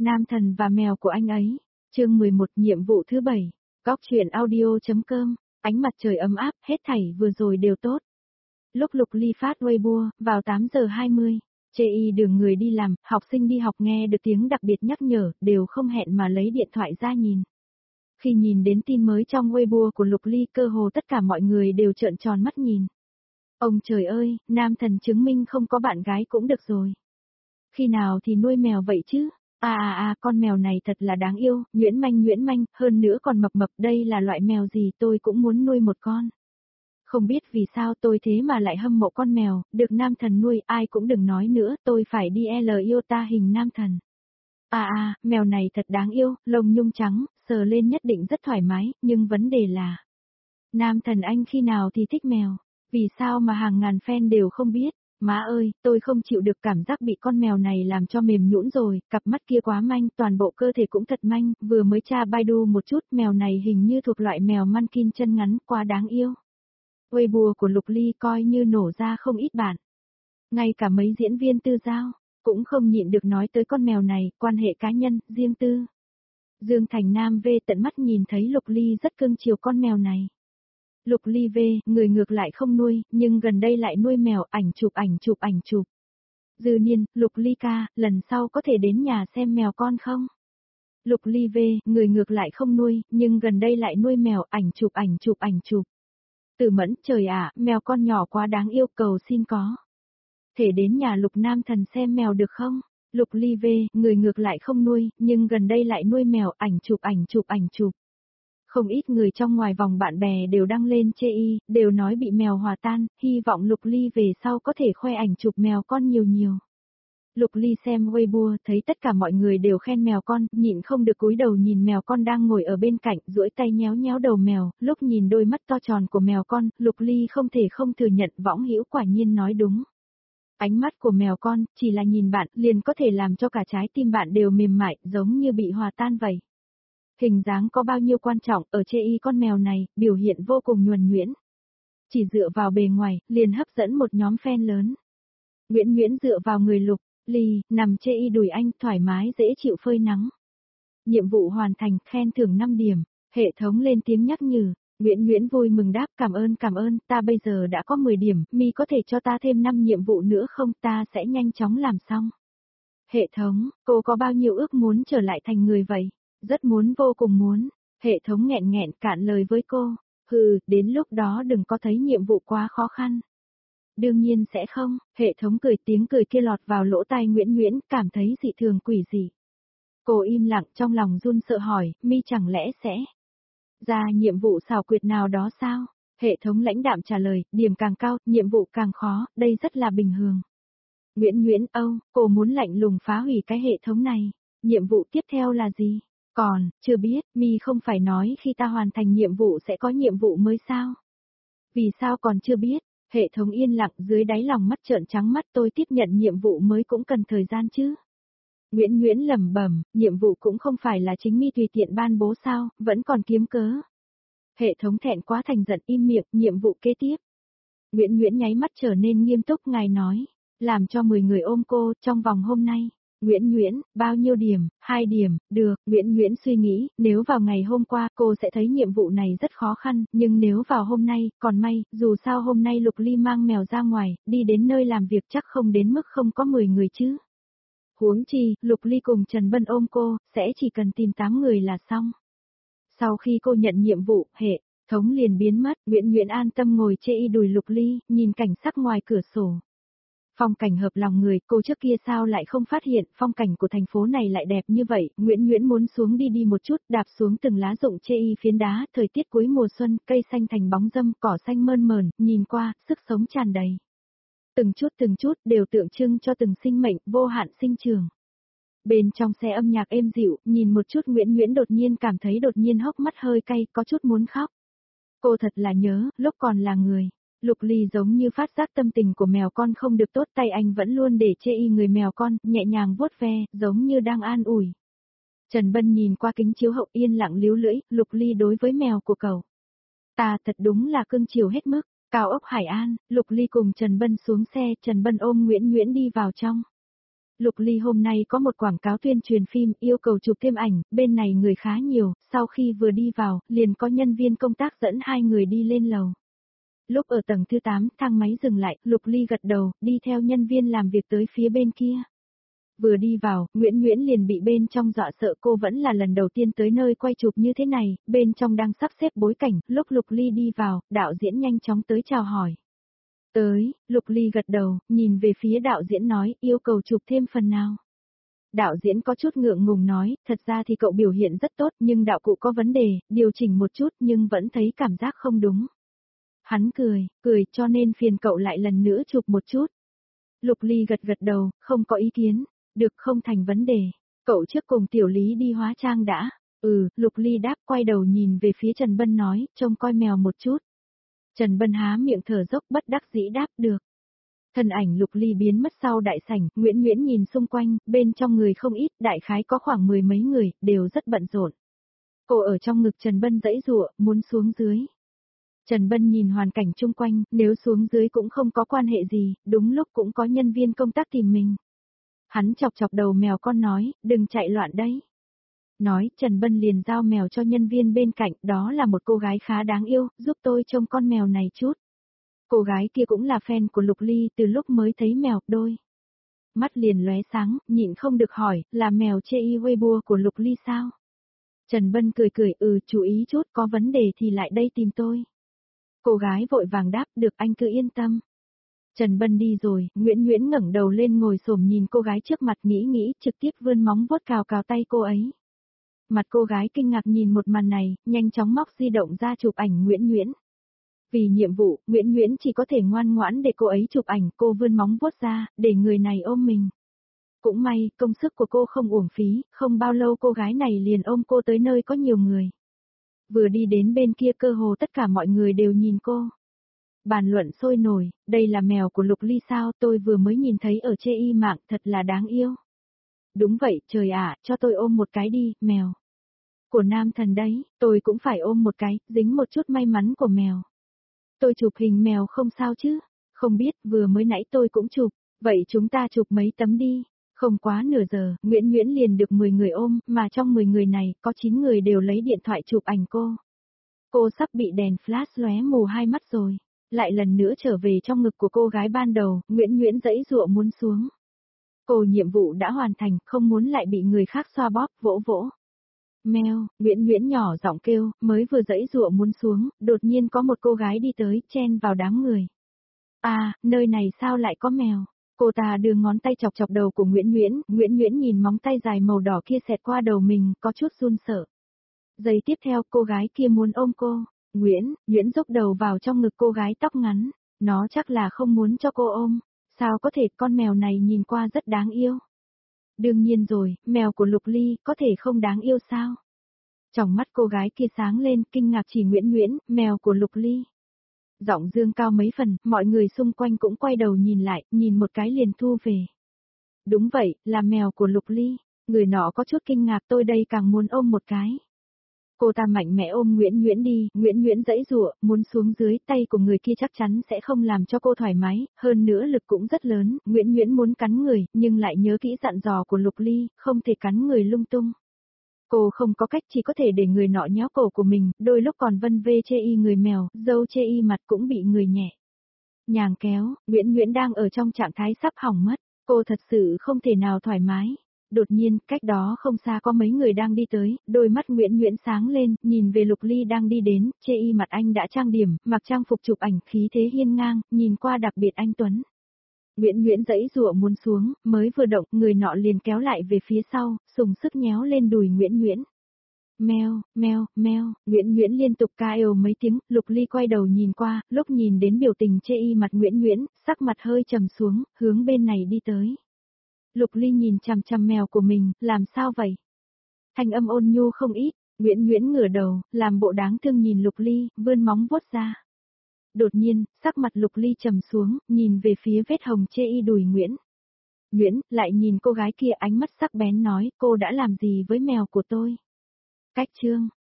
Nam thần và mèo của anh ấy. Chương 11 nhiệm vụ thứ 7. Góc truyện audio.com. Ánh mặt trời ấm áp, hết thảy vừa rồi đều tốt. Lúc Lục Ly phát Weibo, vào 8 giờ 20, chê y đường người đi làm, học sinh đi học nghe được tiếng đặc biệt nhắc nhở, đều không hẹn mà lấy điện thoại ra nhìn. Khi nhìn đến tin mới trong Weibo của Lục Ly, cơ hồ tất cả mọi người đều trợn tròn mắt nhìn. Ông trời ơi, nam thần chứng minh không có bạn gái cũng được rồi. Khi nào thì nuôi mèo vậy chứ? Con mèo này thật là đáng yêu, nhuyễn manh, hơn nữa còn mập mập, đây là loại mèo gì tôi cũng muốn nuôi một con. Không biết vì sao tôi thế mà lại hâm mộ con mèo, được nam thần nuôi, ai cũng đừng nói nữa, tôi phải đi iota hình nam thần. Mèo này thật đáng yêu, lông nhung trắng, sờ lên nhất định rất thoải mái, nhưng vấn đề là... Nam thần anh khi nào thì thích mèo, vì sao mà hàng ngàn fan đều không biết? Má ơi, tôi không chịu được cảm giác bị con mèo này làm cho mềm nhũn rồi, cặp mắt kia quá manh, toàn bộ cơ thể cũng thật manh, vừa mới tra Baidu một chút, mèo này hình như thuộc loại mèo Munkin chân ngắn, quá đáng yêu. Weibo của Lục Ly coi như nổ ra không ít bạn. Ngay cả mấy diễn viên tư giao, cũng không nhịn được nói tới con mèo này, quan hệ cá nhân, riêng tư. Dương Thành Nam V tận mắt nhìn thấy Lục Ly rất cưng chiều con mèo này. Lục Ly V, người ngược lại không nuôi, nhưng gần đây lại nuôi mèo, ảnh chụp. Dư Niên, Lục Ly ca, lần sau có thể đến nhà xem mèo con không? Lục Ly V, người ngược lại không nuôi, nhưng gần đây lại nuôi mèo, ảnh chụp. Tử Mẫn, trời ạ, mèo con nhỏ quá đáng yêu, cầu xin có. Thể đến nhà Lục Nam thần xem mèo được không? Lục Ly V, người ngược lại không nuôi, nhưng gần đây lại nuôi mèo, ảnh chụp. Không ít người trong ngoài vòng bạn bè đều đăng lên chê y, đều nói bị mèo hòa tan, hy vọng Lục Ly về sau có thể khoe ảnh chụp mèo con nhiều. Lục Ly xem Weibo, thấy tất cả mọi người đều khen mèo con, nhịn không được cúi đầu nhìn mèo con đang ngồi ở bên cạnh, duỗi tay nhéo đầu mèo, lúc nhìn đôi mắt to tròn của mèo con, Lục Ly không thể không thừa nhận Võng Hữu quả nhiên nói đúng. Ánh mắt của mèo con, chỉ là nhìn bạn, liền có thể làm cho cả trái tim bạn đều mềm mại, giống như bị hòa tan vậy. Hình dáng có bao nhiêu quan trọng, ở chê y con mèo này, biểu hiện vô cùng nhuần nhuyễn. Chỉ dựa vào bề ngoài, liền hấp dẫn một nhóm fan lớn. Nguyễn dựa vào người Lục Ly, nằm chê y đùi anh, thoải mái dễ chịu phơi nắng. Nhiệm vụ hoàn thành, khen thưởng 5 điểm, hệ thống lên tiếng nhắc nhở. Nguyễn vui mừng đáp, cảm ơn, ta bây giờ đã có 10 điểm, mi có thể cho ta thêm 5 nhiệm vụ nữa không, ta sẽ nhanh chóng làm xong. Hệ thống, cô có bao nhiêu ước muốn trở lại thành người vậy? Rất muốn, vô cùng muốn. Hệ thống nghẹn cạn lời với cô. Đến lúc đó đừng có thấy nhiệm vụ quá khó khăn. Đương nhiên sẽ không, hệ thống cười, tiếng cười kia lọt vào lỗ tai Nguyễn, cảm thấy dị thường quỷ dị. Cô im lặng, trong lòng run sợ hỏi, mi chẳng lẽ sẽ ra nhiệm vụ xảo quyệt nào đó sao? Hệ thống lãnh đạm trả lời, điểm càng cao, nhiệm vụ càng khó, đây rất là bình thường. Nguyễn, cô muốn lạnh lùng phá hủy cái hệ thống này. Nhiệm vụ tiếp theo là gì? Còn, chưa biết, mi không phải nói khi ta hoàn thành nhiệm vụ sẽ có nhiệm vụ mới sao? Vì sao còn chưa biết? Hệ thống yên lặng, dưới đáy lòng mắt trợn trắng mắt, tôi tiếp nhận nhiệm vụ mới cũng cần thời gian chứ. Nguyễn lẩm bẩm, nhiệm vụ cũng không phải là chính mi tùy tiện ban bố sao, vẫn còn kiếm cớ. Hệ thống thẹn quá thành giận, im miệng, nhiệm vụ kế tiếp. Nguyễn nháy mắt trở nên nghiêm túc, ngài nói, làm cho 10 người ôm cô trong vòng hôm nay. Nguyễn, bao nhiêu điểm? 2 điểm, được. Nguyễn suy nghĩ, nếu vào ngày hôm qua cô sẽ thấy nhiệm vụ này rất khó khăn, nhưng nếu vào hôm nay, còn may, dù sao hôm nay Lục Ly mang mèo ra ngoài, đi đến nơi làm việc chắc không đến mức không có 10 người chứ. Huống chi, Lục Ly cùng Trần Bân ôm cô, sẽ chỉ cần tìm 8 người là xong. Sau khi cô nhận nhiệm vụ, hệ thống liền biến mất, Nguyễn an tâm ngồi chê y đùi Lục Ly, nhìn cảnh sắc ngoài cửa sổ. Phong cảnh hợp lòng người, cô trước kia sao lại không phát hiện, phong cảnh của thành phố này lại đẹp như vậy, Nguyễn muốn xuống đi một chút, đạp xuống từng lá rụng chê y phiến đá, thời tiết cuối mùa xuân, cây xanh thành bóng râm, cỏ xanh mơn mởn, nhìn qua, sức sống tràn đầy. Từng chút, đều tượng trưng cho từng sinh mệnh, vô hạn sinh trường. Bên trong xe âm nhạc êm dịu, nhìn một chút Nguyễn đột nhiên cảm thấy hốc mắt hơi cay, có chút muốn khóc. Cô thật là nhớ, lúc còn là người. Lục Ly giống như phát giác tâm tình của mèo con không được tốt, tay anh vẫn luôn để chê y người mèo con, nhẹ nhàng vuốt ve, giống như đang an ủi. Trần Bân nhìn qua kính chiếu hậu yên lặng líu lưỡi, Lục Ly đối với mèo của cậu. Ta thật đúng là cưng chiều hết mức. Cao ốc Hải An, Lục Ly cùng Trần Bân xuống xe, Trần Bân ôm Nguyễn đi vào trong. Lục Ly hôm nay có một quảng cáo tuyên truyền phim yêu cầu chụp thêm ảnh, bên này người khá nhiều, sau khi vừa đi vào, liền có nhân viên công tác dẫn hai người đi lên lầu. Lúc ở tầng thứ 8, thang máy dừng lại, Lục Ly gật đầu, đi theo nhân viên làm việc tới phía bên kia. Vừa đi vào, Nguyễn Nguyễn liền bị bên trong dọa sợ, cô vẫn là lần đầu tiên tới nơi quay chụp như thế này, bên trong đang sắp xếp bối cảnh, lúc Lục Ly đi vào, đạo diễn nhanh chóng tới chào hỏi. Tới, Lục Ly gật đầu, nhìn về phía đạo diễn nói, yêu cầu chụp thêm phần nào. Đạo diễn có chút ngượng ngùng nói, thật ra thì cậu biểu hiện rất tốt nhưng đạo cụ có vấn đề, điều chỉnh một chút nhưng vẫn thấy cảm giác không đúng. Hắn cười cho nên phiền cậu lại lần nữa chụp một chút. Lục Ly gật đầu, không có ý kiến, được không thành vấn đề. Cậu trước cùng Tiểu Lý đi hóa trang đã. Lục Ly đáp, quay đầu nhìn về phía Trần Bân nói, trông coi mèo một chút. Trần Bân há miệng thở dốc bất đắc dĩ đáp được. Thân ảnh Lục Ly biến mất sau đại sảnh, Nguyễn Nguyễn nhìn xung quanh, bên trong người không ít, đại khái có khoảng 10 mấy người, đều rất bận rộn. Cô ở trong ngực Trần Bân giãy giụa, muốn xuống dưới. Trần Bân nhìn hoàn cảnh chung quanh, nếu xuống dưới cũng không có quan hệ gì, đúng lúc cũng có nhân viên công tác tìm mình. Hắn chọc chọc đầu mèo con nói, đừng chạy loạn đấy. Nói, Trần Bân liền giao mèo cho nhân viên bên cạnh, đó là một cô gái khá đáng yêu, giúp tôi trông con mèo này chút. Cô gái kia cũng là fan của Lục Ly từ lúc mới thấy mèo, đôi. Mắt liền lóe sáng, nhịn không được hỏi, là mèo chê y Weibo của Lục Ly sao? Trần Bân cười, chú ý chút, có vấn đề thì lại đây tìm tôi. Cô gái vội vàng đáp, được anh cứ yên tâm. Trần Bân đi rồi, Nguyễn Nguyễn ngẩng đầu lên ngồi xổm nhìn cô gái trước mặt nghĩ, trực tiếp vươn móng vuốt cào tay cô ấy. Mặt cô gái kinh ngạc nhìn một màn này, nhanh chóng móc di động ra chụp ảnh Nguyễn Nguyễn. Vì nhiệm vụ, Nguyễn Nguyễn chỉ có thể ngoan ngoãn để cô ấy chụp ảnh, cô vươn móng vuốt ra, để người này ôm mình. Cũng may, công sức của cô không uổng phí, không bao lâu cô gái này liền ôm cô tới nơi có nhiều người. Vừa đi đến bên kia cơ hồ tất cả mọi người đều nhìn cô. Bàn luận sôi nổi, đây là mèo của Lục Ly sao, tôi vừa mới nhìn thấy ở chê y mạng, thật là đáng yêu. Đúng vậy, trời ạ, cho tôi ôm một cái đi, mèo. Của nam thần đấy, tôi cũng phải ôm một cái, dính một chút may mắn của mèo. Tôi chụp hình mèo không sao chứ? Không biết, vừa mới nãy tôi cũng chụp, vậy chúng ta chụp mấy tấm đi. Không quá nửa giờ, Nguyễn Nguyễn liền được 10 người ôm, mà trong 10 người này, có 9 người đều lấy điện thoại chụp ảnh cô. Cô sắp bị đèn flash lóe mù hai mắt rồi. Lại lần nữa trở về trong ngực của cô gái ban đầu, Nguyễn Nguyễn giãy giụa muốn xuống. Cô nhiệm vụ đã hoàn thành, không muốn lại bị người khác xoa bóp, vỗ. Mèo, Nguyễn Nguyễn nhỏ giọng kêu, mới vừa giãy giụa muốn xuống, đột nhiên có một cô gái đi tới, chen vào đám người. Nơi này sao lại có mèo? Cô ta đưa ngón tay chọc đầu của Nguyễn Nguyễn nhìn móng tay dài màu đỏ kia xẹt qua đầu mình, có chút run sợ. Giây tiếp theo, cô gái kia muốn ôm cô. Nguyễn dốc đầu vào trong ngực cô gái tóc ngắn. Nó chắc là không muốn cho cô ôm. Sao có thể, con mèo này nhìn qua rất đáng yêu. Đương nhiên rồi, mèo của Lục Ly, có thể không đáng yêu sao? Trong mắt cô gái kia sáng lên, kinh ngạc chỉ Nguyễn, mèo của Lục Ly. Giọng dương cao mấy phần, mọi người xung quanh cũng quay đầu nhìn lại, nhìn một cái liền thu về. Đúng vậy, là mèo của Lục Ly. Người nọ có chút kinh ngạc, tôi đây càng muốn ôm một cái. Cô ta mạnh mẽ ôm Nguyễn đi, Nguyễn giãy giụa, muốn xuống dưới, tay của người kia chắc chắn sẽ không làm cho cô thoải mái, hơn nữa lực cũng rất lớn, Nguyễn muốn cắn người, nhưng lại nhớ kỹ dặn dò của Lục Ly, không thể cắn người lung tung. Cô không có cách, chỉ có thể để người nọ nhéo cổ của mình, đôi lúc còn vân vê chê y người mèo, dâu chê y mặt cũng bị người nhẹ nhàng kéo, Nguyễn đang ở trong trạng thái sắp hỏng mất, cô thật sự không thể nào thoải mái. Đột nhiên, cách đó không xa có mấy người đang đi tới, đôi mắt Nguyễn sáng lên, nhìn về Lục Ly đang đi đến, chê y mặt anh đã trang điểm, mặc trang phục chụp ảnh, khí thế hiên ngang, nhìn qua đặc biệt anh tuấn. Nguyễn giãy giụa muốn xuống, mới vừa động, người nọ liền kéo lại về phía sau, dùng sức nhéo lên đùi Nguyễn. Meo, Nguyễn liên tục kêu mấy tiếng, Lục Ly quay đầu nhìn qua, lúc nhìn đến biểu tình chê y mặt Nguyễn, sắc mặt hơi trầm xuống, hướng bên này đi tới. Lục Ly nhìn chằm mèo của mình, làm sao vậy? Thanh âm ôn nhu không ít, Nguyễn ngửa đầu, làm bộ đáng thương nhìn Lục Ly, vươn móng vuốt ra. Đột nhiên, sắc mặt Lục Ly trầm xuống, nhìn về phía vết hồng chê y đùi Nguyễn, lại nhìn cô gái kia ánh mắt sắc bén nói, cô đã làm gì với mèo của tôi? Cách chương